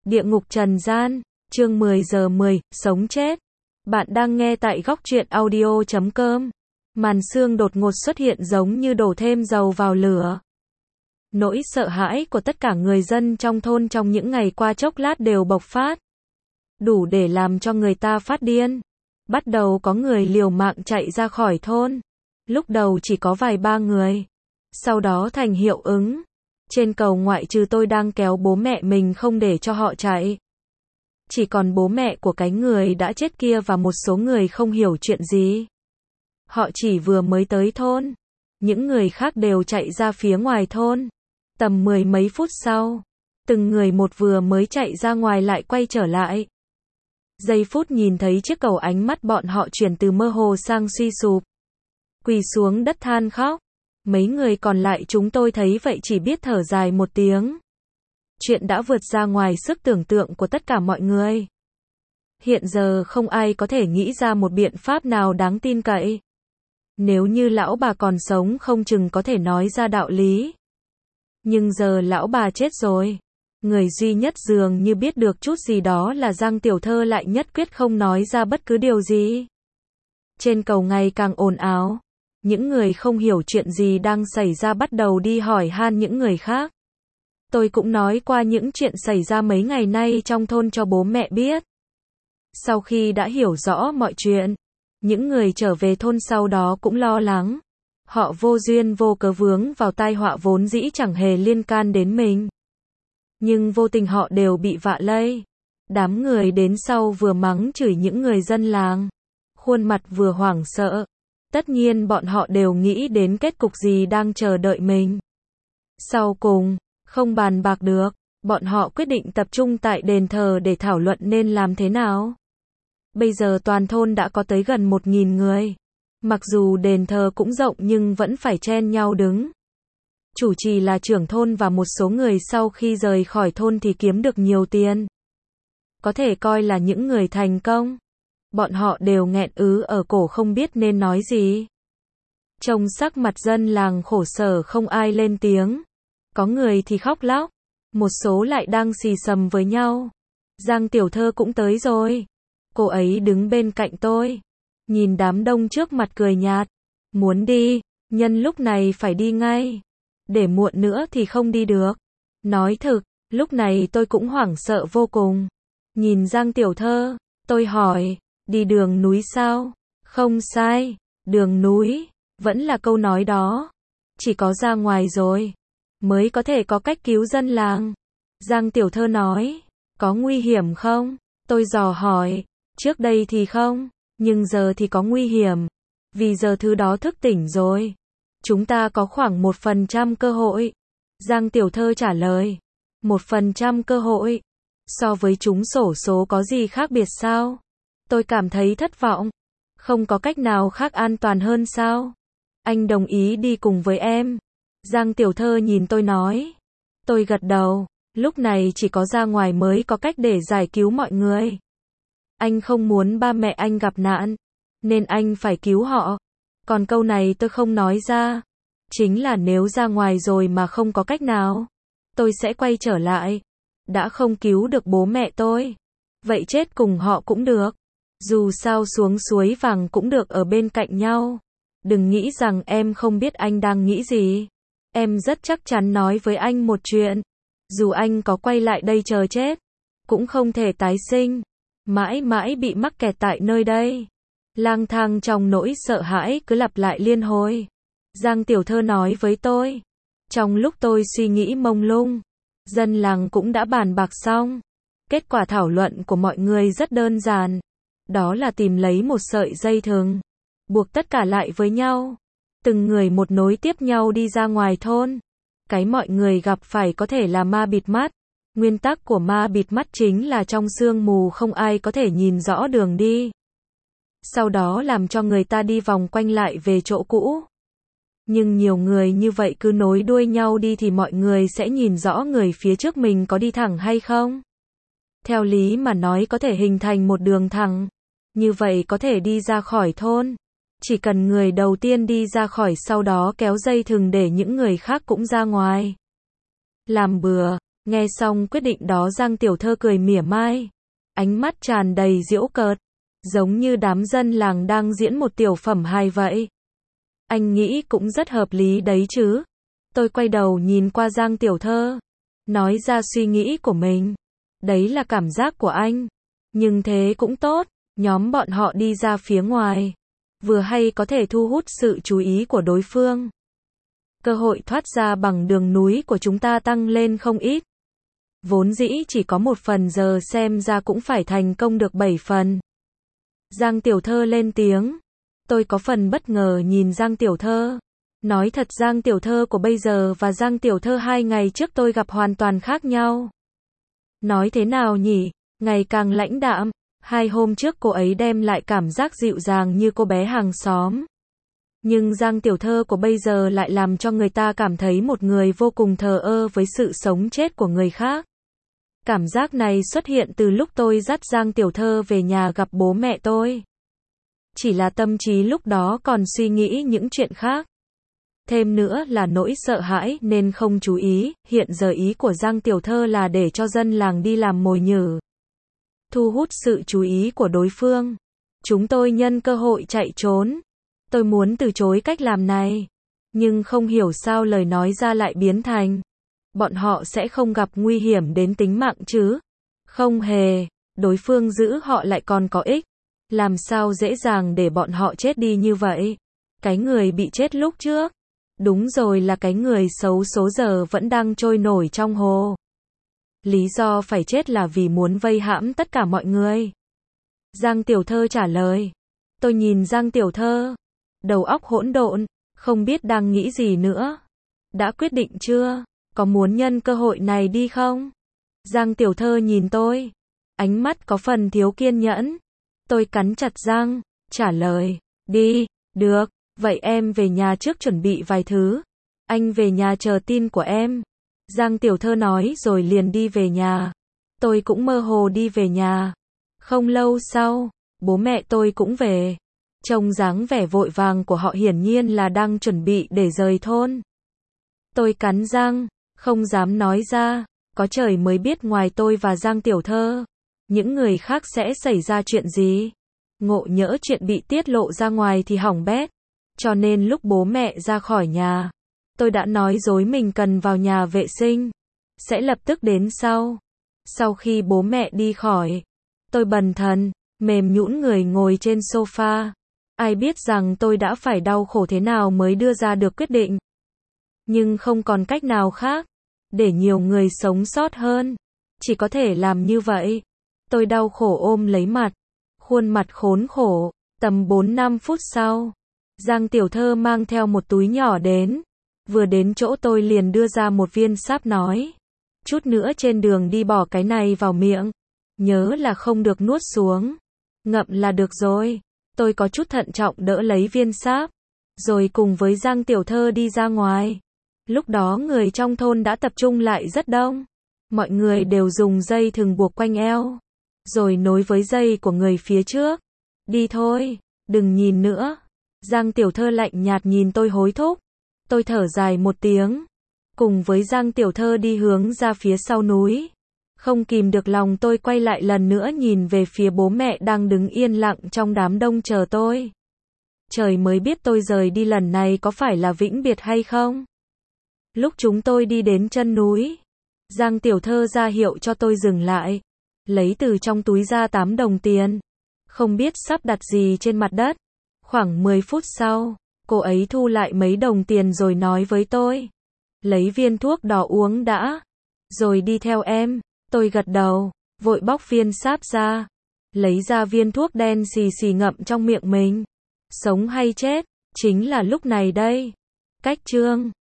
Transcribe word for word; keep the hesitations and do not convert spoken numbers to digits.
Địa ngục trần gian, chương mười giờ mười, sống chết. Bạn đang nghe tại góc truyện audio chấm com. Màn sương đột ngột xuất hiện giống như đổ thêm dầu vào lửa. Nỗi sợ hãi của tất cả người dân trong thôn trong những ngày qua chốc lát đều bộc phát. Đủ để làm cho người ta phát điên. Bắt đầu có người liều mạng chạy ra khỏi thôn. Lúc đầu chỉ có vài ba người. Sau đó thành hiệu ứng. Trên cầu ngoại trừ tôi đang kéo bố mẹ mình không để cho họ chạy. Chỉ còn bố mẹ của cái người đã chết kia và một số người không hiểu chuyện gì. Họ chỉ vừa mới tới thôn. Những người khác đều chạy ra phía ngoài thôn. Tầm mười mấy phút sau, từng người một vừa mới chạy ra ngoài lại quay trở lại. Giây phút nhìn thấy chiếc cầu, ánh mắt bọn họ chuyển từ mơ hồ sang suy sụp. Quỳ xuống đất than khóc. Mấy người còn lại chúng tôi thấy vậy chỉ biết thở dài một tiếng. Chuyện đã vượt ra ngoài sức tưởng tượng của tất cả mọi người. Hiện giờ không ai có thể nghĩ ra một biện pháp nào đáng tin cậy. Nếu như lão bà còn sống không chừng có thể nói ra đạo lý. Nhưng giờ lão bà chết rồi. Người duy nhất dường như biết được chút gì đó là Giang Tiểu Thơ lại nhất quyết không nói ra bất cứ điều gì. Trên cầu ngày càng ồn ào. Những người không hiểu chuyện gì đang xảy ra bắt đầu đi hỏi han những người khác. Tôi cũng nói qua những chuyện xảy ra mấy ngày nay trong thôn cho bố mẹ biết. Sau khi đã hiểu rõ mọi chuyện, những người trở về thôn sau đó cũng lo lắng. Họ vô duyên vô cớ vướng vào tai họa vốn dĩ chẳng hề liên can đến mình. Nhưng vô tình họ đều bị vạ lây. Đám người đến sau vừa mắng chửi những người dân làng. Khuôn mặt vừa hoảng sợ. Tất nhiên bọn họ đều nghĩ đến kết cục gì đang chờ đợi mình. Sau cùng, không bàn bạc được, bọn họ quyết định tập trung tại đền thờ để thảo luận nên làm thế nào. Bây giờ toàn thôn đã có tới gần một nghìn người. Mặc dù đền thờ cũng rộng nhưng vẫn phải chen nhau đứng. Chủ trì là trưởng thôn và một số người sau khi rời khỏi thôn thì kiếm được nhiều tiền. Có thể coi là những người thành công. Bọn họ đều nghẹn ứ ở cổ không biết nên nói gì. Trông sắc mặt dân làng khổ sở không ai lên tiếng. Có người thì khóc lóc. Một số lại đang xì xầm với nhau. Giang Tiểu Thơ cũng tới rồi. Cô ấy đứng bên cạnh tôi. Nhìn đám đông trước mặt cười nhạt. Muốn đi, nhân lúc này phải đi ngay. Để muộn nữa thì không đi được. Nói thực, lúc này tôi cũng hoảng sợ vô cùng. Nhìn Giang Tiểu Thơ, tôi hỏi. Đi đường núi sao? Không sai, đường núi, vẫn là câu nói đó. Chỉ có ra ngoài rồi, mới có thể có cách cứu dân làng. Giang Tiểu Thơ nói, có nguy hiểm không? Tôi dò hỏi, trước đây thì không, nhưng giờ thì có nguy hiểm. Vì giờ thứ đó thức tỉnh rồi. Chúng ta có khoảng một phần trăm cơ hội. Giang Tiểu Thơ trả lời, một phần trăm cơ hội. So với trúng xổ số có gì khác biệt sao? Tôi cảm thấy thất vọng. Không có cách nào khác an toàn hơn sao? Anh đồng ý đi cùng với em. Giang Tiểu Thơ nhìn tôi nói. Tôi gật đầu. Lúc này chỉ có ra ngoài mới có cách để giải cứu mọi người. Anh không muốn ba mẹ anh gặp nạn. Nên anh phải cứu họ. Còn câu này tôi không nói ra. Chính là nếu ra ngoài rồi mà không có cách nào. Tôi sẽ quay trở lại. Đã không cứu được bố mẹ tôi. Vậy chết cùng họ cũng được. Dù sao xuống suối vàng cũng được ở bên cạnh nhau. Đừng nghĩ rằng em không biết anh đang nghĩ gì. Em rất chắc chắn nói với anh một chuyện. Dù anh có quay lại đây chờ chết, cũng không thể tái sinh. Mãi mãi bị mắc kẹt tại nơi đây. Lang thang trong nỗi sợ hãi cứ lặp lại liên hồi. Giang Tiểu Thơ nói với tôi. Trong lúc tôi suy nghĩ mông lung, dân làng cũng đã bàn bạc xong. Kết quả thảo luận của mọi người rất đơn giản. Đó là tìm lấy một sợi dây thừng, buộc tất cả lại với nhau. Từng người một nối tiếp nhau đi ra ngoài thôn. Cái mọi người gặp phải có thể là ma bịt mắt. Nguyên tắc của ma bịt mắt chính là trong sương mù không ai có thể nhìn rõ đường đi. Sau đó làm cho người ta đi vòng quanh lại về chỗ cũ. Nhưng nhiều người như vậy cứ nối đuôi nhau đi thì mọi người sẽ nhìn rõ người phía trước mình có đi thẳng hay không. Theo lý mà nói có thể hình thành một đường thẳng. Như vậy có thể đi ra khỏi thôn. Chỉ cần người đầu tiên đi ra khỏi sau đó kéo dây thừng để những người khác cũng ra ngoài. Làm bừa, Nghe xong quyết định đó Giang Tiểu Thơ cười mỉa mai. Ánh mắt tràn đầy giễu cợt. Giống như đám dân làng đang diễn một tiểu phẩm hài vậy. Anh nghĩ cũng rất hợp lý đấy chứ. Tôi quay đầu nhìn qua Giang Tiểu Thơ. Nói ra suy nghĩ của mình. Đấy là cảm giác của anh. Nhưng thế cũng tốt. Nhóm bọn họ đi ra phía ngoài. Vừa hay có thể thu hút sự chú ý của đối phương. Cơ hội thoát ra bằng đường núi của chúng ta tăng lên không ít. Vốn dĩ chỉ có một phần, giờ xem ra cũng phải thành công được bảy phần. Giang Tiểu Thơ lên tiếng. Tôi có phần bất ngờ nhìn Giang Tiểu Thơ. Nói thật, Giang Tiểu Thơ của bây giờ và Giang Tiểu Thơ hai ngày trước tôi gặp hoàn toàn khác nhau. Nói thế nào nhỉ? Ngày càng lãnh đạm. Hai hôm trước cô ấy đem lại cảm giác dịu dàng như cô bé hàng xóm. Nhưng Giang Tiểu Thơ của bây giờ lại làm cho người ta cảm thấy một người vô cùng thờ ơ với sự sống chết của người khác. Cảm giác này xuất hiện từ lúc tôi dắt Giang Tiểu Thơ về nhà gặp bố mẹ tôi. Chỉ là tâm trí lúc đó còn suy nghĩ những chuyện khác. Thêm nữa là nỗi sợ hãi nên không chú ý, hiện giờ ý của Giang Tiểu Thơ là để cho dân làng đi làm mồi nhử. Thu hút sự chú ý của đối phương. Chúng tôi nhân cơ hội chạy trốn. Tôi muốn từ chối cách làm này. Nhưng không hiểu sao lời nói ra lại biến thành. Bọn họ sẽ không gặp nguy hiểm đến tính mạng chứ? Không hề. Đối phương giữ họ lại còn có ích. Làm sao dễ dàng để bọn họ chết đi như vậy? Cái người bị chết lúc trước. Đúng rồi, là cái người xấu số giờ vẫn đang trôi nổi trong hồ. Lý do phải chết là vì muốn vây hãm tất cả mọi người. Giang Tiểu Thơ trả lời. Tôi nhìn Giang Tiểu Thơ. Đầu óc hỗn độn, không biết đang nghĩ gì nữa. Đã quyết định chưa? Có muốn nhân cơ hội này đi không? Giang Tiểu Thơ nhìn tôi. Ánh mắt có phần thiếu kiên nhẫn. Tôi cắn chặt răng, trả lời. Đi, được, vậy em về nhà trước chuẩn bị vài thứ. Anh về nhà chờ tin của em. Giang Tiểu Thơ nói rồi liền đi về nhà. Tôi cũng mơ hồ đi về nhà. Không lâu sau, bố mẹ tôi cũng về. Trông dáng vẻ vội vàng của họ hiển nhiên là đang chuẩn bị để rời thôn. Tôi cắn răng, không dám nói ra. Có trời mới biết ngoài tôi và Giang Tiểu Thơ, những người khác sẽ xảy ra chuyện gì. Ngộ nhỡ chuyện bị tiết lộ ra ngoài thì hỏng bét. Cho nên lúc bố mẹ ra khỏi nhà, tôi đã nói dối mình cần vào nhà vệ sinh. Sẽ lập tức đến sau. Sau khi bố mẹ đi khỏi, tôi bần thần, mềm nhũn người ngồi trên sofa. Ai biết rằng tôi đã phải đau khổ thế nào mới đưa ra được quyết định. Nhưng không còn cách nào khác. Để nhiều người sống sót hơn, chỉ có thể làm như vậy. Tôi đau khổ ôm lấy mặt. Khuôn mặt khốn khổ. Tầm bốn năm phút sau, Giang Tiểu Thơ mang theo một túi nhỏ đến. Vừa đến chỗ tôi liền đưa ra một viên sáp nói. Chút nữa trên đường đi bỏ cái này vào miệng. Nhớ là không được nuốt xuống. Ngậm là được rồi. Tôi có chút thận trọng đỡ lấy viên sáp. Rồi cùng với Giang Tiểu Thơ đi ra ngoài. Lúc đó người trong thôn đã tập trung lại rất đông. Mọi người đều dùng dây thừng buộc quanh eo. Rồi nối với dây của người phía trước. Đi thôi, đừng nhìn nữa. Giang Tiểu Thơ lạnh nhạt nhìn tôi hối thúc. Tôi thở dài một tiếng. Cùng với Giang Tiểu Thơ đi hướng ra phía sau núi. Không kìm được lòng tôi quay lại lần nữa nhìn về phía bố mẹ đang đứng yên lặng trong đám đông chờ tôi. Trời mới biết tôi rời đi lần này có phải là vĩnh biệt hay không? Lúc chúng tôi đi đến chân núi, Giang Tiểu Thơ ra hiệu cho tôi dừng lại. Lấy từ trong túi ra tám đồng tiền. Không biết sắp đặt gì trên mặt đất. Khoảng mười phút sau, cô ấy thu lại mấy đồng tiền rồi nói với tôi. Lấy viên thuốc đỏ uống đã. Rồi đi theo em. Tôi gật đầu, vội bóc viên sáp ra. Lấy ra viên thuốc đen xì xì ngậm trong miệng mình. Sống hay chết, chính là lúc này đây. Cách chương